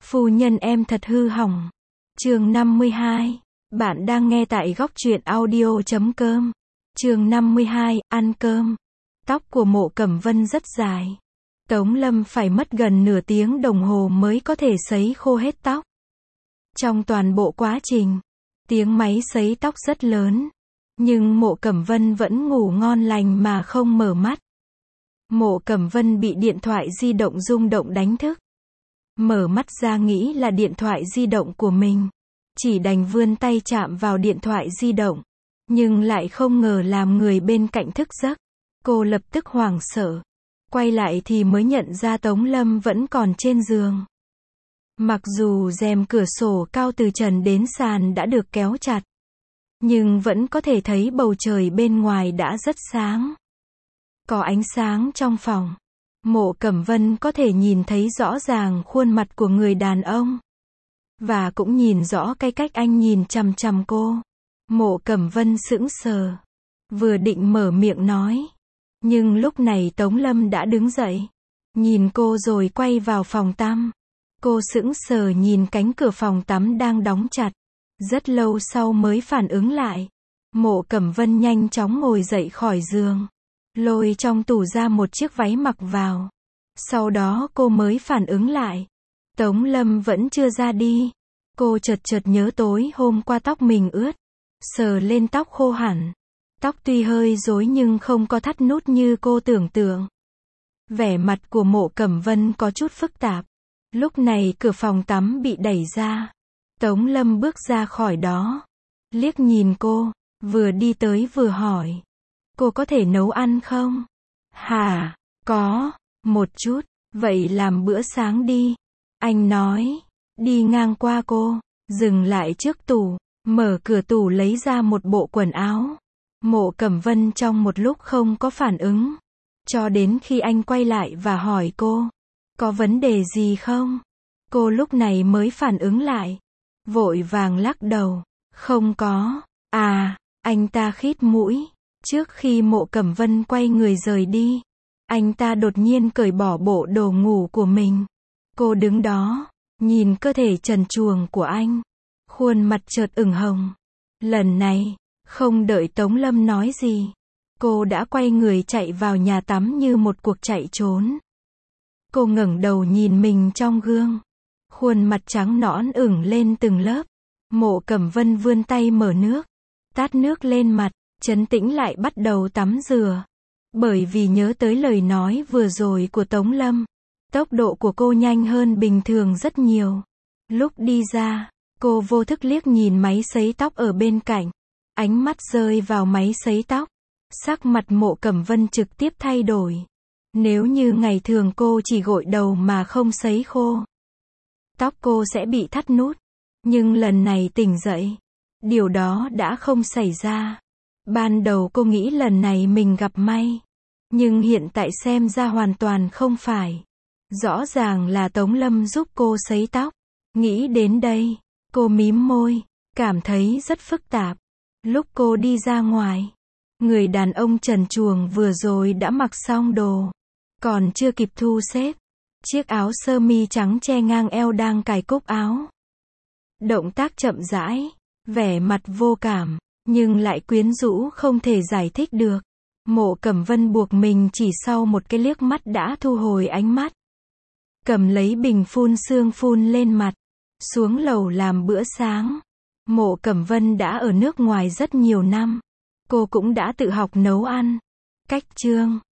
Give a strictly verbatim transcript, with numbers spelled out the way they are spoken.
Phu nhân em thật hư hỏng. Chương năm mươi hai. Bạn đang nghe tại góc truyện audio chấm com. Chương năm mươi hai, ăn cơm. Tóc của Mộ Cẩm Vân rất dài. Tống Lâm phải mất gần nửa tiếng đồng hồ mới có thể sấy khô hết tóc. Trong toàn bộ quá trình, tiếng máy sấy tóc rất lớn. Nhưng Mộ Cẩm Vân vẫn ngủ ngon lành mà không mở mắt. Mộ Cẩm Vân bị điện thoại di động rung động đánh thức. Mở mắt ra nghĩ là điện thoại di động của mình. Chỉ đành vươn tay chạm vào điện thoại di động. Nhưng lại không ngờ làm người bên cạnh thức giấc. Cô lập tức hoảng sợ. Quay lại thì mới nhận ra Tống Lâm vẫn còn trên giường. Mặc dù rèm cửa sổ cao từ trần đến sàn đã được kéo chặt. Nhưng vẫn có thể thấy bầu trời bên ngoài đã rất sáng. Có ánh sáng trong phòng. Mộ Cẩm Vân có thể nhìn thấy rõ ràng khuôn mặt của người đàn ông. Và cũng nhìn rõ cái cách anh nhìn chằm chằm cô. Mộ Cẩm Vân sững sờ. Vừa định mở miệng nói. Nhưng lúc này Tống Lâm đã đứng dậy. Nhìn cô rồi quay vào phòng tắm. Cô sững sờ nhìn cánh cửa phòng tắm đang đóng chặt. Rất lâu sau mới phản ứng lại. Mộ Cẩm Vân nhanh chóng ngồi dậy khỏi giường. Lôi trong tủ ra một chiếc váy mặc vào. Sau đó cô mới phản ứng lại. Tống Lâm vẫn chưa ra đi. Cô chợt chợt nhớ tối hôm qua tóc mình ướt. Sờ lên tóc khô hẳn. Tóc tuy hơi rối nhưng không có thắt nút như cô tưởng tượng. Vẻ mặt của Mộ Cẩm Vân có chút phức tạp. Lúc này cửa phòng tắm bị đẩy ra. Tống Lâm bước ra khỏi đó. Liếc nhìn cô. Vừa đi tới vừa hỏi. Cô có thể nấu ăn không? Hả? Có. Một chút. Vậy làm bữa sáng đi. Anh nói. Đi ngang qua cô. Dừng lại trước tủ. Mở cửa tủ lấy ra một bộ quần áo. Mộ Cẩm Vân trong một lúc không có phản ứng. Cho đến khi anh quay lại và hỏi cô. Có vấn đề gì không? Cô lúc này mới phản ứng lại. Vội vàng lắc đầu. Không có. À, anh ta khít mũi. Trước khi Mộ Cẩm Vân quay người rời đi. Anh ta đột nhiên cởi bỏ bộ đồ ngủ của mình. Cô đứng đó. Nhìn cơ thể trần truồng của anh. Khuôn mặt chợt ửng hồng. Lần này, không đợi Tống Lâm nói gì. Cô đã quay người chạy vào nhà tắm như một cuộc chạy trốn. Cô ngẩng đầu nhìn mình trong gương. Khuôn mặt trắng nõn ửng lên từng lớp. Mộ Cẩm Vân vươn tay mở nước. Tát nước lên mặt. Trấn tĩnh lại bắt đầu tắm rửa. Bởi vì nhớ tới lời nói vừa rồi của Tống Lâm. Tốc độ của cô nhanh hơn bình thường rất nhiều. Lúc đi ra, cô vô thức liếc nhìn máy sấy tóc ở bên cạnh. Ánh mắt rơi vào máy sấy tóc. Sắc mặt Mộ Cẩm Vân trực tiếp thay đổi. Nếu như ngày thường cô chỉ gội đầu mà không sấy khô, tóc cô sẽ bị thắt nút. Nhưng lần này tỉnh dậy, điều đó đã không xảy ra. Ban đầu cô nghĩ lần này mình gặp may. Nhưng hiện tại xem ra hoàn toàn không phải. Rõ ràng là Tống Lâm giúp cô sấy tóc. Nghĩ đến đây, cô mím môi, cảm thấy rất phức tạp. Lúc cô đi ra ngoài, người đàn ông trần truồng vừa rồi đã mặc xong đồ. Còn chưa kịp thu xếp. Chiếc áo sơ mi trắng che ngang eo đang cài cúc áo. Động tác chậm rãi, vẻ mặt vô cảm, nhưng lại quyến rũ không thể giải thích được. Mộ Cẩm Vân buộc mình chỉ sau một cái liếc mắt đã thu hồi ánh mắt. Cầm lấy bình phun sương phun lên mặt. Xuống lầu làm bữa sáng. Mộ Cẩm Vân đã ở nước ngoài rất nhiều năm. Cô cũng đã tự học nấu ăn. Cách chương